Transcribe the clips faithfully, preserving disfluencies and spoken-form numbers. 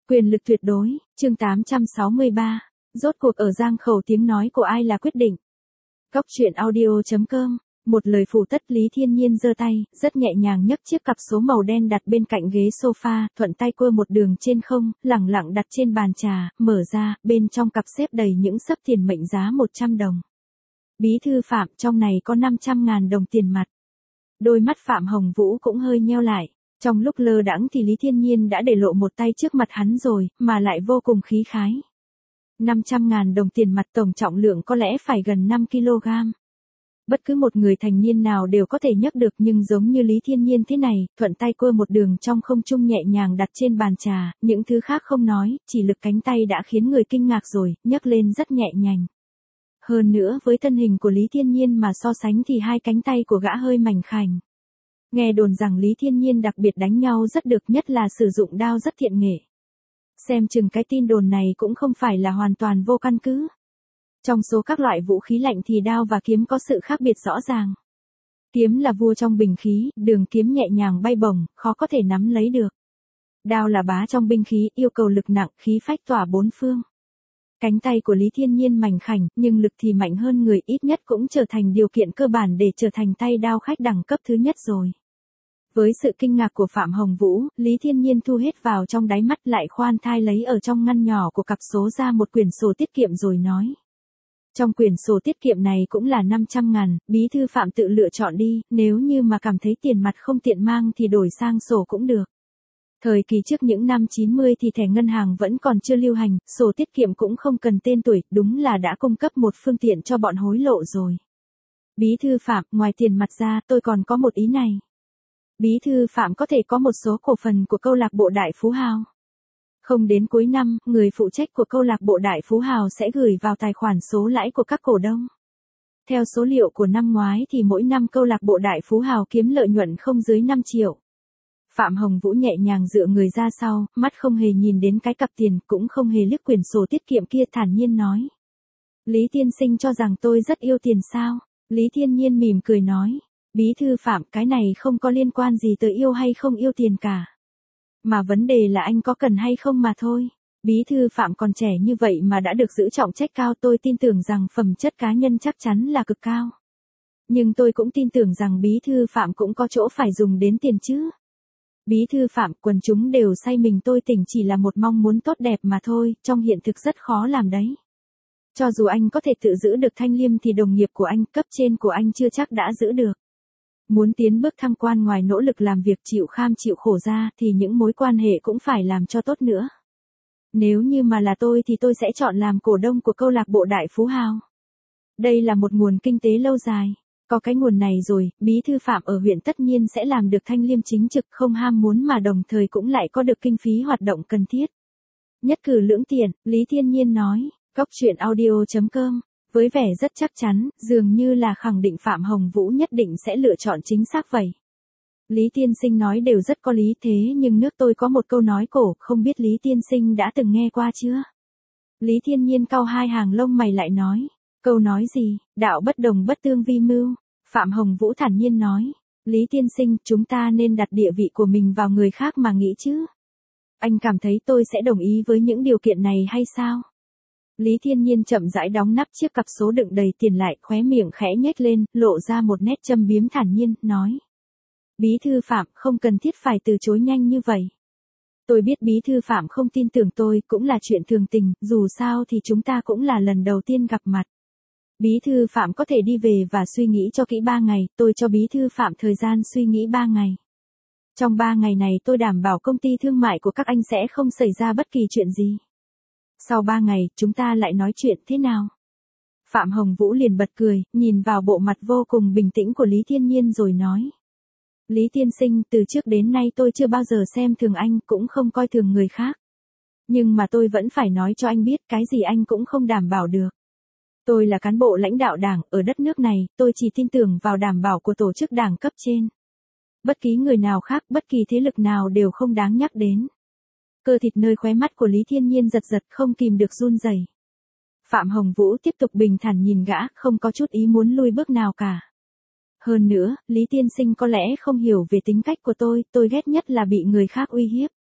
Quyền lực tuyệt đối, chương tám trăm sáu mươi ba. Rốt cuộc ở Giang Khẩu tiếng nói của ai là quyết định. Góc truyện audio chấm com. Một lời phủ tất. Lý Thiên Nhiên giơ tay, rất nhẹ nhàng nhấc chiếc cặp số màu đen đặt bên cạnh ghế sofa, thuận tay quơ một đường trên không, lẳng lặng đặt trên bàn trà, mở ra, bên trong cặp xếp đầy những xấp tiền mệnh giá một trăm đồng. Bí thư Phạm, trong này có năm trăm ngàn đồng tiền mặt. Đôi mắt Phạm Hồng Vũ cũng hơi nheo lại. Trong lúc lơ đãng thì Lý Thiên Nhiên đã để lộ một tay trước mặt hắn rồi, mà lại vô cùng khí khái. năm trăm ngàn đồng tiền mặt tổng trọng lượng có lẽ phải gần năm ki lô gam. Bất cứ một người thành niên nào đều có thể nhấc được, nhưng giống như Lý Thiên Nhiên thế này, thuận tay quơ một đường trong không trung nhẹ nhàng đặt trên bàn trà, những thứ khác không nói, chỉ lực cánh tay đã khiến người kinh ngạc rồi, nhấc lên rất nhẹ nhàng. Hơn nữa với thân hình của Lý Thiên Nhiên mà so sánh thì hai cánh tay của gã hơi mảnh khảnh. Nghe đồn rằng Lý Thiên Nhiên đặc biệt đánh nhau rất được, nhất là sử dụng đao rất thiện nghệ. Xem chừng cái tin đồn này cũng không phải là hoàn toàn vô căn cứ. Trong số các loại vũ khí lạnh thì đao và kiếm có sự khác biệt rõ ràng. Kiếm là vua trong bình khí, đường kiếm nhẹ nhàng bay bổng, khó có thể nắm lấy được. Đao là bá trong binh khí, yêu cầu lực nặng, khí phách tỏa bốn phương. Cánh tay của Lý Thiên Nhiên mảnh khảnh, nhưng lực thì mạnh hơn người, ít nhất cũng trở thành điều kiện cơ bản để trở thành tay đao khách đẳng cấp thứ nhất rồi. Với sự kinh ngạc của Phạm Hồng Vũ, Lý Thiên Nhiên thu hết vào trong đáy mắt, lại khoan thai lấy ở trong ngăn nhỏ của cặp số ra một quyển sổ tiết kiệm rồi nói. Trong quyển sổ tiết kiệm này cũng là năm trăm ngàn, bí thư Phạm tự lựa chọn đi, nếu như mà cảm thấy tiền mặt không tiện mang thì đổi sang sổ cũng được. Thời kỳ trước những năm chín mươi thì thẻ ngân hàng vẫn còn chưa lưu hành, sổ tiết kiệm cũng không cần tên tuổi, đúng là đã cung cấp một phương tiện cho bọn hối lộ rồi. Bí thư Phạm, ngoài tiền mặt ra tôi còn có một ý này. Bí thư Phạm có thể có một số cổ phần của câu lạc bộ Đại Phú Hào. Không đến cuối năm, người phụ trách của câu lạc bộ Đại Phú Hào sẽ gửi vào tài khoản số lãi của các cổ đông. Theo số liệu của năm ngoái thì mỗi năm câu lạc bộ Đại Phú Hào kiếm lợi nhuận không dưới năm triệu. Phạm Hồng Vũ nhẹ nhàng dựa người ra sau, mắt không hề nhìn đến cái cặp tiền, cũng không hề liếc quyển sổ tiết kiệm kia, thản nhiên nói. Lý tiên sinh cho rằng tôi rất yêu tiền sao? Lý Thiên Nhiên mỉm cười nói. Bí thư Phạm, cái này không có liên quan gì tới yêu hay không yêu tiền cả. Mà vấn đề là anh có cần hay không mà thôi. Bí thư Phạm còn trẻ như vậy mà đã được giữ trọng trách cao, tôi tin tưởng rằng phẩm chất cá nhân chắc chắn là cực cao. Nhưng tôi cũng tin tưởng rằng bí thư Phạm cũng có chỗ phải dùng đến tiền chứ. Bí thư Phạm, quần chúng đều say mình tôi tỉnh chỉ là một mong muốn tốt đẹp mà thôi, trong hiện thực rất khó làm đấy. Cho dù anh có thể tự giữ được Thanh Liêm thì đồng nghiệp của anh, cấp trên của anh chưa chắc đã giữ được. Muốn tiến bước thăng quan, ngoài nỗ lực làm việc chịu kham chịu khổ ra thì những mối quan hệ cũng phải làm cho tốt nữa. Nếu như mà là tôi thì tôi sẽ chọn làm cổ đông của câu lạc bộ Đại Phú Hào. Đây là một nguồn kinh tế lâu dài. Có cái nguồn này rồi, bí thư Phạm ở huyện tất nhiên sẽ làm được Thanh Liêm chính trực, không ham muốn mà đồng thời cũng lại có được kinh phí hoạt động cần thiết. Nhất cử lưỡng tiện, Lý Thiên Nhiên nói. Góc truyện audio chấm com. Với vẻ rất chắc chắn, dường như là khẳng định Phạm Hồng Vũ nhất định sẽ lựa chọn chính xác vậy. Lý tiên sinh nói đều rất có lý, thế nhưng nước tôi có một câu nói cổ, không biết Lý tiên sinh đã từng nghe qua chưa? Lý Thiên Nhiên cau hai hàng lông mày lại nói. Câu nói gì? Đạo bất đồng bất tương vi mưu. Phạm Hồng Vũ thản nhiên nói. Lý tiên sinh, chúng ta nên đặt địa vị của mình vào người khác mà nghĩ chứ. Anh cảm thấy tôi sẽ đồng ý với những điều kiện này hay sao? Lý Thiên Nhiên chậm rãi đóng nắp chiếc cặp số đựng đầy tiền lại, khóe miệng khẽ nhếch lên, lộ ra một nét châm biếm thản nhiên, nói. Bí thư Phạm, không cần thiết phải từ chối nhanh như vậy. Tôi biết bí thư Phạm không tin tưởng tôi, cũng là chuyện thường tình, dù sao thì chúng ta cũng là lần đầu tiên gặp mặt. Bí thư Phạm có thể đi về và suy nghĩ cho kỹ ba ngày, tôi cho bí thư Phạm thời gian suy nghĩ ba ngày. Trong ba ngày này tôi đảm bảo công ty thương mại của các anh sẽ không xảy ra bất kỳ chuyện gì. Sau ba ngày, chúng ta lại nói chuyện thế nào? Phạm Hồng Vũ liền bật cười, nhìn vào bộ mặt vô cùng bình tĩnh của Lý Thiên Nhiên rồi nói. Lý tiên sinh, từ trước đến nay tôi chưa bao giờ xem thường anh, cũng không coi thường người khác. Nhưng mà tôi vẫn phải nói cho anh biết, cái gì anh cũng không đảm bảo được. Tôi là cán bộ lãnh đạo đảng, ở đất nước này, tôi chỉ tin tưởng vào đảm bảo của tổ chức đảng cấp trên. Bất kỳ người nào khác, bất kỳ thế lực nào đều không đáng nhắc đến. Cơ thịt nơi khóe mắt của Lý Thiên Nhiên giật giật, không kìm được run rẩy. Phạm Hồng Vũ tiếp tục bình thản nhìn gã, không có chút ý muốn lui bước nào cả. Hơn nữa, Lý tiên sinh có lẽ không hiểu về tính cách của tôi, tôi ghét nhất là bị người khác uy hiếp.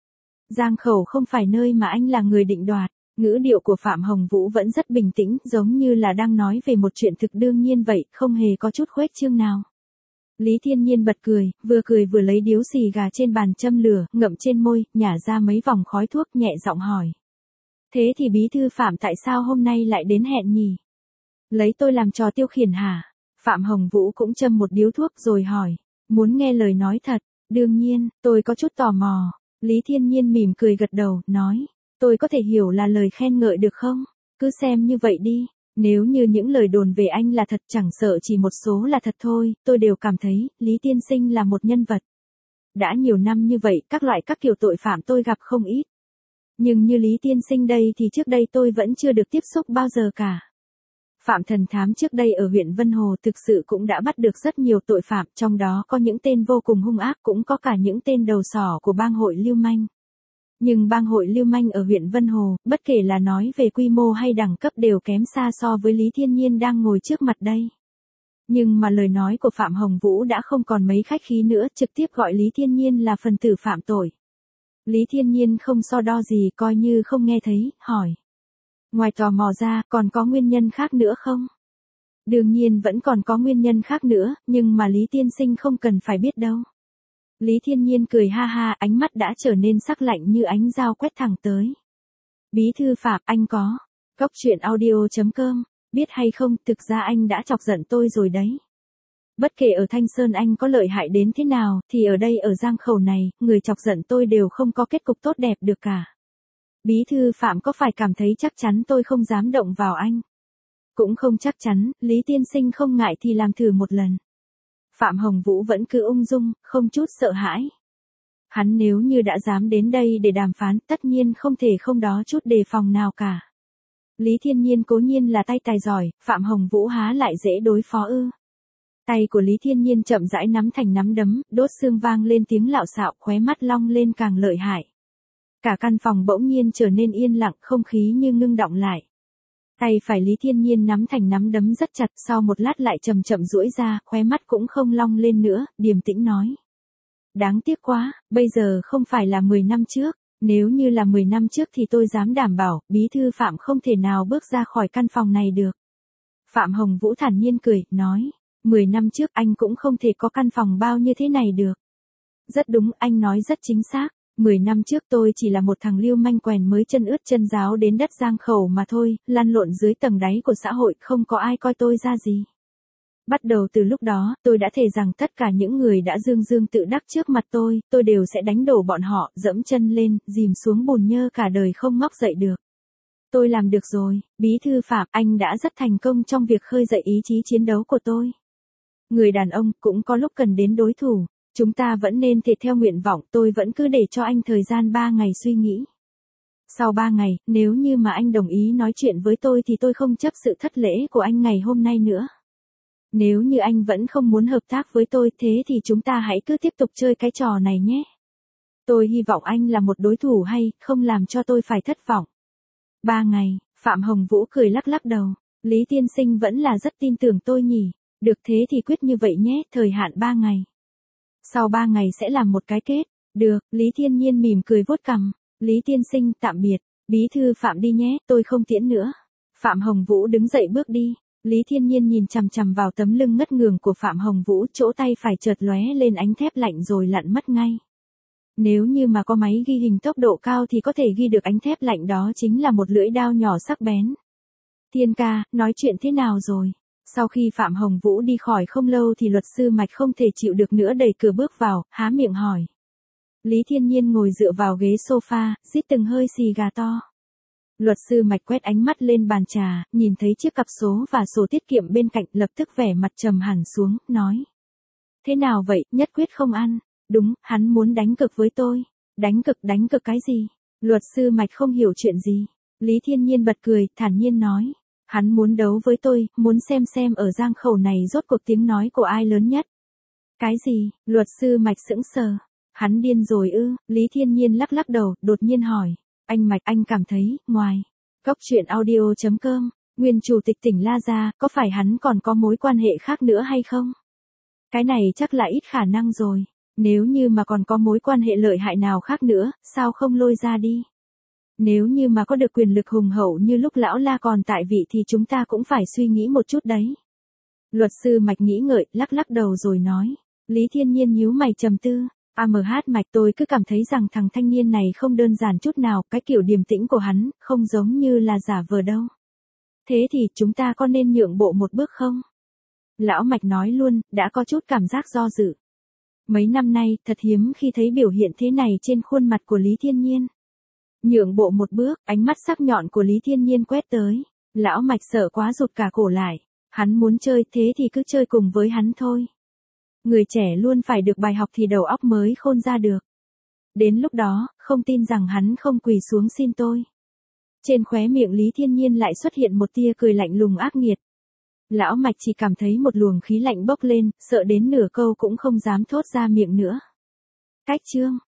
Giang Khẩu không phải nơi mà anh là người định đoạt. Ngữ điệu của Phạm Hồng Vũ vẫn rất bình tĩnh, giống như là đang nói về một chuyện thực đương nhiên vậy, không hề có chút khuếch trương nào. Lý Thiên Nhiên bật cười, vừa cười vừa lấy điếu xì gà trên bàn châm lửa, ngậm trên môi, nhả ra mấy vòng khói thuốc, nhẹ giọng hỏi. Thế thì bí thư Phạm tại sao hôm nay lại đến hẹn nhỉ? Lấy tôi làm trò tiêu khiển hả? Phạm Hồng Vũ cũng châm một điếu thuốc rồi hỏi. Muốn nghe lời nói thật? Đương nhiên, tôi có chút tò mò. Lý Thiên Nhiên mỉm cười gật đầu, nói. Tôi có thể hiểu là lời khen ngợi được không? Cứ xem như vậy đi. Nếu như những lời đồn về anh là thật, chẳng sợ chỉ một số là thật thôi, tôi đều cảm thấy, Lý Tiên Sinh là một nhân vật. Đã nhiều năm như vậy, các loại các kiểu tội phạm tôi gặp không ít. Nhưng như Lý Tiên Sinh đây thì trước đây tôi vẫn chưa được tiếp xúc bao giờ cả. Phạm Thần Thám trước đây ở huyện Vân Hồ thực sự cũng đã bắt được rất nhiều tội phạm, trong đó có những tên vô cùng hung ác, cũng có cả những tên đầu sỏ của bang hội lưu manh. Nhưng bang hội lưu manh ở huyện Vân Hồ, bất kể là nói về quy mô hay đẳng cấp đều kém xa so với Lý Thiên Nhiên đang ngồi trước mặt đây. Nhưng mà lời nói của Phạm Hồng Vũ đã không còn mấy khách khí nữa, trực tiếp gọi Lý Thiên Nhiên là phần tử phạm tội. Lý Thiên Nhiên không so đo gì, coi như không nghe thấy, hỏi. Ngoài tò mò ra, còn có nguyên nhân khác nữa không? Đương nhiên vẫn còn có nguyên nhân khác nữa, nhưng mà Lý Tiên Sinh không cần phải biết đâu. Lý Thiên Nhiên cười ha ha, ánh mắt đã trở nên sắc lạnh như ánh dao quét thẳng tới. Bí thư Phạm, anh có. Góc truyện audio chấm com, biết hay không, thực ra anh đã chọc giận tôi rồi đấy. Bất kể ở Thanh Sơn anh có lợi hại đến thế nào, thì ở đây ở Giang Khẩu này, người chọc giận tôi đều không có kết cục tốt đẹp được cả. Bí thư Phạm có phải cảm thấy chắc chắn tôi không dám động vào anh? Cũng không chắc chắn, Lý Tiên Sinh không ngại thì làm thử một lần. Phạm Hồng Vũ vẫn cứ ung dung, không chút sợ hãi. Hắn nếu như đã dám đến đây để đàm phán, tất nhiên không thể không đó chút đề phòng nào cả. Lý Thiên Nhiên cố nhiên là tay tài giỏi, Phạm Hồng Vũ há lại dễ đối phó ư. Tay của Lý Thiên Nhiên chậm rãi nắm thành nắm đấm, đốt xương vang lên tiếng lạo xạo, khóe mắt long lên càng lợi hại. Cả căn phòng bỗng nhiên trở nên yên lặng, không khí như ngưng đọng lại. Tay phải Lý Thiên Nhiên nắm thành nắm đấm rất chặt, sau một lát lại chậm chậm duỗi ra, khóe mắt cũng không long lên nữa, điềm tĩnh nói. Đáng tiếc quá, bây giờ không phải là mười năm trước, nếu như là mười năm trước thì tôi dám đảm bảo, bí thư Phạm không thể nào bước ra khỏi căn phòng này được. Phạm Hồng Vũ thản nhiên cười, nói, mười năm trước anh cũng không thể có căn phòng bao như thế này được. Rất đúng, anh nói rất chính xác. Mười năm trước tôi chỉ là một thằng lưu manh quèn mới chân ướt chân ráo đến đất Giang Khẩu mà thôi, lăn lộn dưới tầng đáy của xã hội, không có ai coi tôi ra gì. Bắt đầu từ lúc đó, tôi đã thề rằng tất cả những người đã dương dương tự đắc trước mặt tôi, tôi đều sẽ đánh đổ bọn họ, dẫm chân lên, dìm xuống bùn nhơ cả đời không ngóc dậy được. Tôi làm được rồi, bí thư Phạm, anh đã rất thành công trong việc khơi dậy ý chí chiến đấu của tôi. Người đàn ông cũng có lúc cần đến đối thủ. Chúng ta vẫn nên thể theo nguyện vọng, tôi vẫn cứ để cho anh thời gian ba ngày suy nghĩ. Sau ba ngày, nếu như mà anh đồng ý nói chuyện với tôi thì tôi không chấp sự thất lễ của anh ngày hôm nay nữa. Nếu như anh vẫn không muốn hợp tác với tôi thế thì chúng ta hãy cứ tiếp tục chơi cái trò này nhé. Tôi hy vọng anh là một đối thủ hay, không làm cho tôi phải thất vọng. Ba ngày, Phạm Hồng Vũ cười lắc lắc đầu. Lý Tiên Sinh vẫn là rất tin tưởng tôi nhỉ. Được thế thì quyết như vậy nhé, thời hạn ba ngày. Sau ba ngày sẽ làm một cái kết. Được, Lý Thiên Nhiên mỉm cười vuốt cằm. Lý Tiên Sinh, tạm biệt. Bí thư Phạm đi nhé, tôi không tiễn nữa. Phạm Hồng Vũ đứng dậy bước đi. Lý Thiên Nhiên nhìn chằm chằm vào tấm lưng ngất ngường của Phạm Hồng Vũ, chỗ tay phải chợt lóe lên ánh thép lạnh rồi lặn mất ngay. Nếu như mà có máy ghi hình tốc độ cao thì có thể ghi được ánh thép lạnh đó chính là một lưỡi dao nhỏ sắc bén. Thiên ca, nói chuyện thế nào rồi? Sau khi Phạm Hồng Vũ đi khỏi không lâu thì luật sư Mạch không thể chịu được nữa đẩy cửa bước vào, há miệng hỏi. Lý Thiên Nhiên ngồi dựa vào ghế sofa, rít từng hơi xì gà to. Luật sư Mạch quét ánh mắt lên bàn trà, nhìn thấy chiếc cặp số và sổ tiết kiệm bên cạnh, lập tức vẻ mặt trầm hẳn xuống, nói. Thế nào vậy, nhất quyết không ăn? Đúng, hắn muốn đánh cược với tôi. Đánh cược, đánh cược cái gì? Luật sư Mạch không hiểu chuyện gì. Lý Thiên Nhiên bật cười, thản nhiên nói. Hắn muốn đấu với tôi, muốn xem xem ở Giang Khẩu này rốt cuộc tiếng nói của ai lớn nhất. Cái gì? Luật sư Mạch sững sờ. Hắn điên rồi ư? Lý Thiên Nhiên lắc lắc đầu, đột nhiên hỏi. Anh Mạch, anh cảm thấy, ngoài góc truyện audio chấm com, nguyên chủ tịch tỉnh La Gia, có phải hắn còn có mối quan hệ khác nữa hay không? Cái này chắc là ít khả năng rồi. Nếu như mà còn có mối quan hệ lợi hại nào khác nữa, sao không lôi ra đi? Nếu như mà có được quyền lực hùng hậu như lúc lão La còn tại vị thì chúng ta cũng phải suy nghĩ một chút đấy. Luật sư Mạch nghĩ ngợi, lắc lắc đầu rồi nói. Lý Thiên Nhiên nhíu mày trầm tư. a em hát Mạch, tôi cứ cảm thấy rằng thằng thanh niên này không đơn giản chút nào, cái kiểu điềm tĩnh của hắn, không giống như là giả vờ đâu. Thế thì chúng ta có nên nhượng bộ một bước không? Lão Mạch nói luôn, đã có chút cảm giác do dự. Mấy năm nay, thật hiếm khi thấy biểu hiện thế này trên khuôn mặt của Lý Thiên Nhiên. Nhượng bộ một bước, ánh mắt sắc nhọn của Lý Thiên Nhiên quét tới. Lão Mạch sợ quá rụt cả cổ lại. Hắn muốn chơi thế thì cứ chơi cùng với hắn thôi. Người trẻ luôn phải được bài học thì đầu óc mới khôn ra được. Đến lúc đó, không tin rằng hắn không quỳ xuống xin tôi. Trên khóe miệng Lý Thiên Nhiên lại xuất hiện một tia cười lạnh lùng ác nghiệt. Lão Mạch chỉ cảm thấy một luồng khí lạnh bốc lên, sợ đến nửa câu cũng không dám thốt ra miệng nữa. Cách chương